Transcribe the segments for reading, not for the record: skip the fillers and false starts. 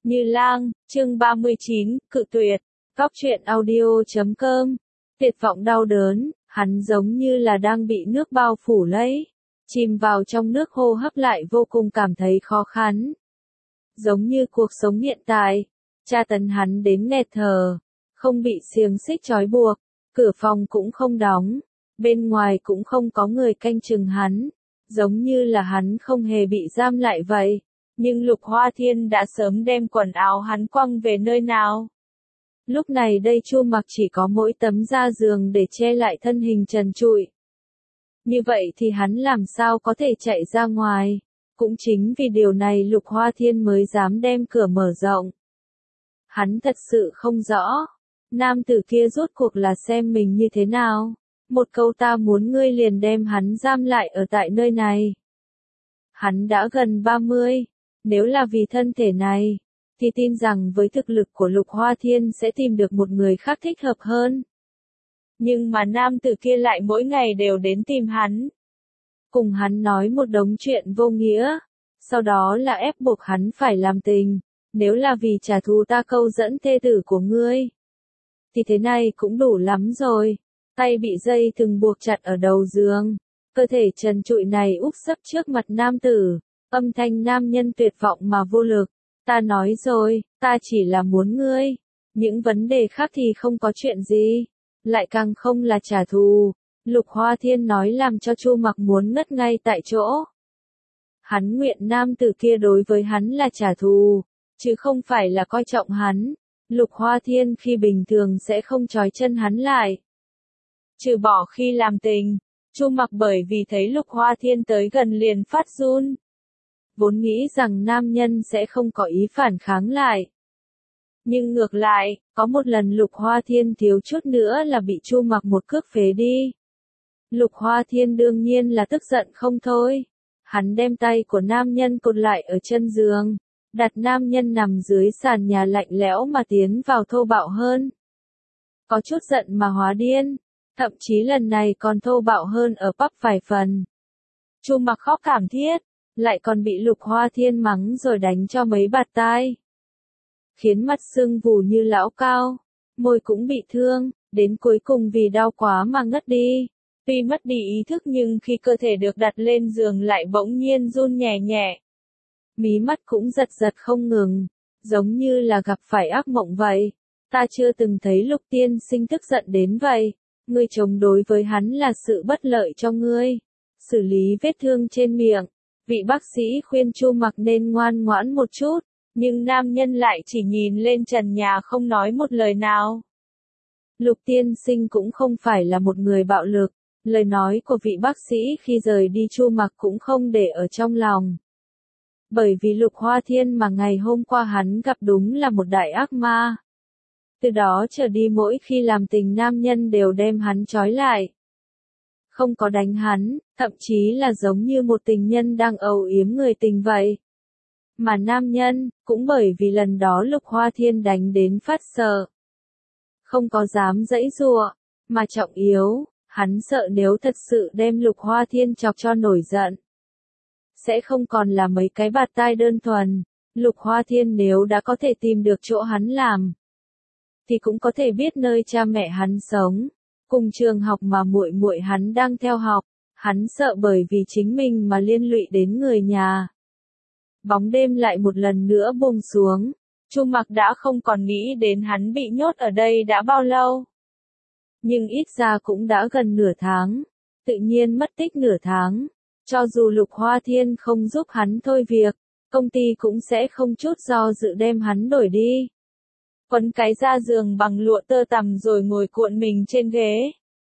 Như Lang, chương 39, cự tuyệt. Góc truyện audio.com. Tuyệt vọng đau đớn, hắn giống như là đang bị nước bao phủ lấy. Chìm vào trong nước hô hấp lại vô cùng cảm thấy khó khăn. Giống như cuộc sống hiện tại, tra tấn hắn đến nghẹt thở, không bị xiềng xích trói buộc, cửa phòng cũng không đóng, bên ngoài cũng không có người canh chừng hắn, giống như là hắn không hề bị giam lại vậy. Nhưng Lục Hoa Thiên đã sớm đem quần áo hắn quăng về nơi nào. Lúc này đây Chu Mặc chỉ có mỗi tấm da giường để che lại thân hình trần trụi. Như vậy thì hắn làm sao có thể chạy ra ngoài? Cũng chính vì điều này Lục Hoa Thiên mới dám đem cửa mở rộng. Hắn thật sự không rõ. Nam tử kia rốt cuộc là xem mình như thế nào? Một câu ta muốn ngươi liền đem hắn giam lại ở tại nơi này. Hắn đã gần 30. Nếu là vì thân thể này, thì tin rằng với thực lực của Lục Hoa Thiên sẽ tìm được một người khác thích hợp hơn. Nhưng mà nam tử kia lại mỗi ngày đều đến tìm hắn. Cùng hắn nói một đống chuyện vô nghĩa. Sau đó là ép buộc hắn phải làm tình. Nếu là vì trả thù ta câu dẫn thê tử của ngươi, thì thế này cũng đủ lắm rồi. Tay bị dây thừng buộc chặt ở đầu giường. Cơ thể trần trụi này úp sấp trước mặt nam tử. Âm thanh nam nhân tuyệt vọng mà vô lực. Ta nói rồi, ta chỉ là muốn ngươi. Những vấn đề khác thì không có chuyện gì. Lại càng không là trả thù. Lục Hoa Thiên nói làm cho Chu Mặc muốn ngất ngay tại chỗ. Hắn nguyện nam tử kia đối với hắn là trả thù, chứ không phải là coi trọng hắn. Lục Hoa Thiên khi bình thường sẽ không trói chân hắn lại. Trừ bỏ khi làm tình, Chu Mặc bởi vì thấy Lục Hoa Thiên tới gần liền phát run. Vốn nghĩ rằng nam nhân sẽ không có ý phản kháng lại. Nhưng ngược lại, có một lần Lục Hoa Thiên thiếu chút nữa là bị Chu Mặc một cước phế đi. Lục Hoa Thiên đương nhiên là tức giận không thôi. Hắn đem tay của nam nhân cột lại ở chân giường, đặt nam nhân nằm dưới sàn nhà lạnh lẽo mà tiến vào thô bạo hơn. Có chút giận mà hóa điên, thậm chí lần này còn thô bạo hơn ở bắp vài phần. Chu Mặc khóc thảm thiết. Lại còn bị Lục Hoa Thiên mắng rồi đánh cho mấy bạt tai. Khiến mặt sưng vù như lão cao, môi cũng bị thương, đến cuối cùng vì đau quá mà ngất đi. Tuy mất đi ý thức nhưng khi cơ thể được đặt lên giường lại bỗng nhiên run nhẹ nhẹ. Mí mắt cũng giật giật không ngừng, giống như là gặp phải ác mộng vậy. Ta chưa từng thấy Lục tiên sinh tức giận đến vậy. Ngươi chống đối với hắn là sự bất lợi cho ngươi. Xử lý vết thương trên miệng. Vị bác sĩ khuyên Chu Mặc nên ngoan ngoãn một chút, nhưng nam nhân lại chỉ nhìn lên trần nhà không nói một lời nào. Lục tiên sinh cũng không phải là một người bạo lực, lời nói của vị bác sĩ khi rời đi Chu Mặc cũng không để ở trong lòng. Bởi vì Lục Hoa Thiên mà ngày hôm qua hắn gặp đúng là một đại ác ma. Từ đó trở đi mỗi khi làm tình nam nhân đều đem hắn trói lại. Không có đánh hắn, thậm chí là giống như một tình nhân đang âu yếm người tình vậy. Mà nam nhân, cũng bởi vì lần đó Lục Hoa Thiên đánh đến phát sợ. Không có dám giãy giụa, mà trọng yếu, hắn sợ nếu thật sự đem Lục Hoa Thiên chọc cho nổi giận. Sẽ không còn là mấy cái bạt tai đơn thuần, Lục Hoa Thiên nếu đã có thể tìm được chỗ hắn làm, thì cũng có thể biết nơi cha mẹ hắn sống. Cùng trường học mà muội muội hắn đang theo học, hắn sợ bởi vì chính mình mà liên lụy đến người nhà. Bóng đêm lại một lần nữa buông xuống, Chu Mặc đã không còn nghĩ đến hắn bị nhốt ở đây đã bao lâu. Nhưng ít ra cũng đã gần nửa tháng, tự nhiên mất tích nửa tháng. Cho dù Lục Hoa Thiên không giúp hắn thôi việc, công ty cũng sẽ không chút do dự đem hắn đổi đi. Quấn cái da giường bằng lụa tơ tằm rồi ngồi cuộn mình trên ghế.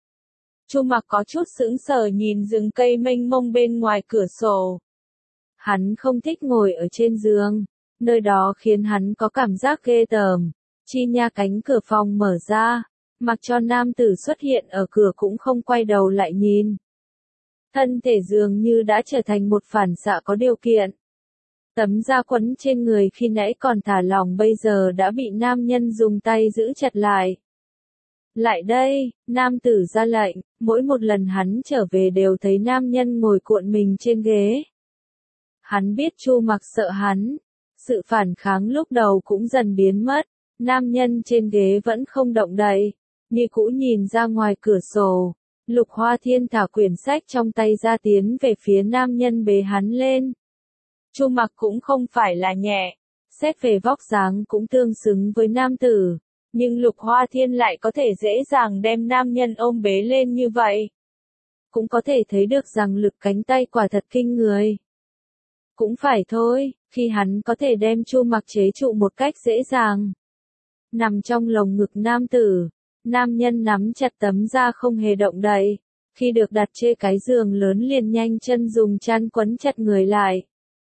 Chu Mặc có chút sững sờ nhìn rừng cây mênh mông bên ngoài cửa sổ. Hắn không thích ngồi ở trên giường, nơi đó khiến hắn có cảm giác ghê tởm. Chi nha cánh cửa phòng mở ra, mặc cho nam tử xuất hiện ở cửa cũng không quay đầu lại nhìn. Thân thể dường như đã trở thành một phản xạ có điều kiện. Tấm da quấn trên người khi nãy còn thả lỏng bây giờ đã bị nam nhân dùng tay giữ chặt lại. Lại đây, nam tử ra lệnh, mỗi một lần hắn trở về đều thấy nam nhân ngồi cuộn mình trên ghế. Hắn biết Chu Mặc sợ hắn, Sự phản kháng lúc đầu cũng dần biến mất, nam nhân trên ghế vẫn không động đậy, như cũ nhìn ra ngoài cửa sổ. Lục Hoa Thiên thả quyển sách trong tay ra tiến về phía nam nhân bế hắn lên. Chu Mặc cũng không phải là nhẹ, xét về vóc dáng cũng tương xứng với nam tử, nhưng Lục Hoa Thiên lại có thể dễ dàng đem nam nhân ôm bế lên như vậy. Cũng có thể thấy được rằng lực cánh tay quả thật kinh người. Cũng phải thôi, khi hắn có thể đem Chu Mặc chế trụ một cách dễ dàng. Nằm trong lồng ngực nam tử, nam nhân nắm chặt tấm da không hề động đậy, khi được đặt trên cái giường lớn liền nhanh chân dùng chăn quấn chặt người lại.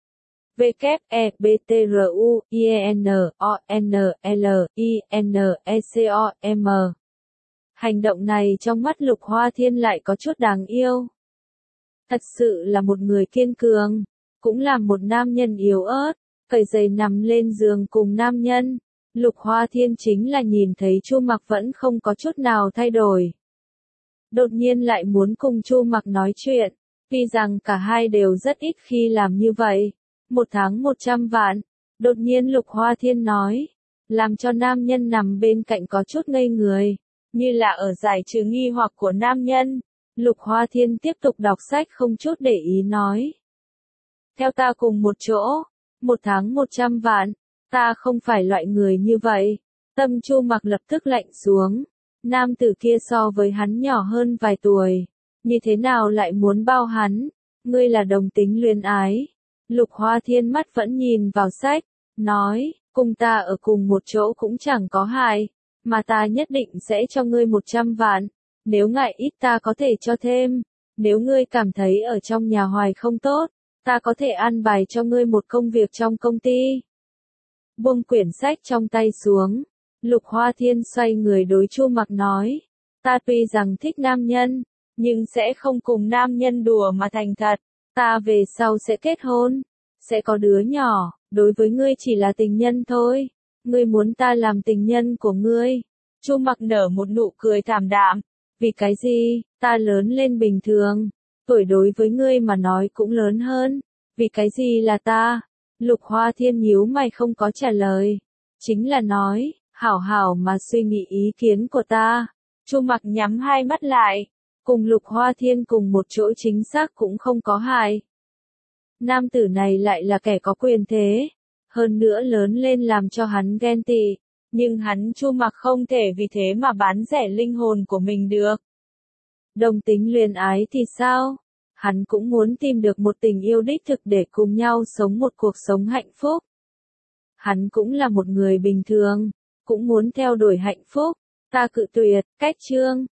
WEBTRUINONLINECOM. Hành động này trong mắt Lục Hoa Thiên lại có chút đáng yêu. Thật sự là một người kiên cường, cũng là một nam nhân yếu ớt, cởi giày nằm lên giường cùng nam nhân. Lục Hoa Thiên chính là nhìn thấy Chu Mặc vẫn không có chút nào thay đổi. Đột nhiên lại muốn cùng Chu Mặc nói chuyện, tuy rằng cả hai đều rất ít khi làm như vậy. 1 tháng 100 vạn, đột nhiên Lục Hoa Thiên nói, làm cho nam nhân nằm bên cạnh có chút ngây người, như là ở giải trừ nghi hoặc của nam nhân. Lục Hoa Thiên tiếp tục đọc sách không chút để ý nói. Theo ta cùng một chỗ, 1 tháng 100 vạn, ta không phải loại người như vậy. Tâm Chu Mặc lập tức lạnh xuống, nam tử kia so với hắn nhỏ hơn vài tuổi, như thế nào lại muốn bao hắn, ngươi là đồng tính luyến ái. Lục Hoa Thiên mắt vẫn nhìn vào sách, nói, cùng ta ở cùng một chỗ cũng chẳng có hại, mà ta nhất định sẽ cho ngươi 100 vạn, nếu ngại ít ta có thể cho thêm, nếu ngươi cảm thấy ở trong nhà hoài không tốt, ta có thể an bài cho ngươi một công việc trong công ty. Buông quyển sách trong tay xuống, Lục Hoa Thiên xoay người đối Chu Mặc nói, ta tuy rằng thích nam nhân, nhưng sẽ không cùng nam nhân đùa mà thành thật, ta về sau sẽ kết hôn, sẽ có đứa nhỏ, đối với ngươi chỉ là tình nhân thôi, ngươi muốn ta làm tình nhân của ngươi. Chu Mặc nở một nụ cười thảm đạm, vì cái gì, ta lớn lên bình thường, tuổi đối với ngươi mà nói cũng lớn hơn, vì cái gì là ta? Lục Hoa Thiên nhíu mày không có trả lời, chính là nói, hảo hảo mà suy nghĩ ý kiến của ta. Chu Mặc nhắm hai mắt lại, cùng Lục Hoa Thiên cùng một chỗ chính xác cũng không có hại. Nam tử này lại là kẻ có quyền thế, hơn nữa lớn lên làm cho hắn ghen tị, nhưng hắn Chu Mặc không thể vì thế mà bán rẻ linh hồn của mình được. Đồng tính luyến ái thì sao? Hắn cũng muốn tìm được một tình yêu đích thực để cùng nhau sống một cuộc sống hạnh phúc. Hắn cũng là một người bình thường, cũng muốn theo đuổi hạnh phúc. Ta cự tuyệt, cách chương.